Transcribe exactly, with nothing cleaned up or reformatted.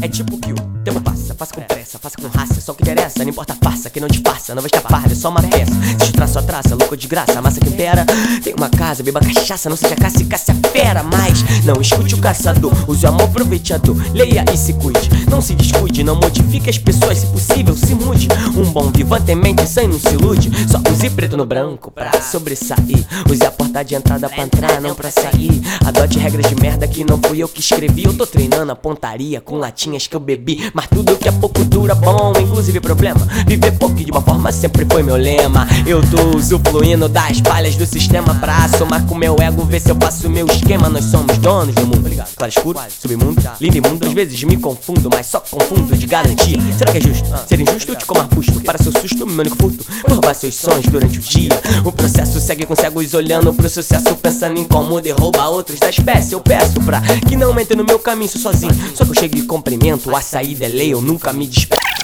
É tipo que o tempo passa, faça com pressa, faça com raça. Só o que interessa, não importa a farsa, que não te passa. Não vai estar parda, é só uma peça. Se te traça, traça, louco de graça, a massa que impera. Tem uma casa, beba cachaça, não seja caça e caça a fera. Mas não escute o caçador, use o amor aproveitador. Leia e se cuide, não se descuide. Não modifique as pessoas, se possível se mude. Um bom vivante em mente sem não se ilude. Só use preto no branco pra sobressair. Use a porta de entrada pra entrar, não pra sair. Adote regras de merda que não fui eu que escrevi. Eu tô treinando a pontaria com latinhas que eu bebi. Mas tudo que é pouco dura bom, inclusive problema. Viver pouco de uma forma sempre foi meu lema. Eu tô usufruindo das palhas do sistema pra somar com meu ego, ver se eu faço meu esquema. Nós somos donos do mundo, claro escuro, submundo, lindo e mundo. Às vezes me confundo, mas só confundo de garantia. Será que é justo? Ser injusto te como arbusto. Para seu susto, meu único furto, roubar seus sonhos durante o dia. O processo segue com cegos olhando pro sucesso, pensando em como derrubar outros da espécie. Eu peço pra que não entre no meu caminho sozinho. Só que eu chego e cumprimento, a saída é lei, eu nunca me despeço.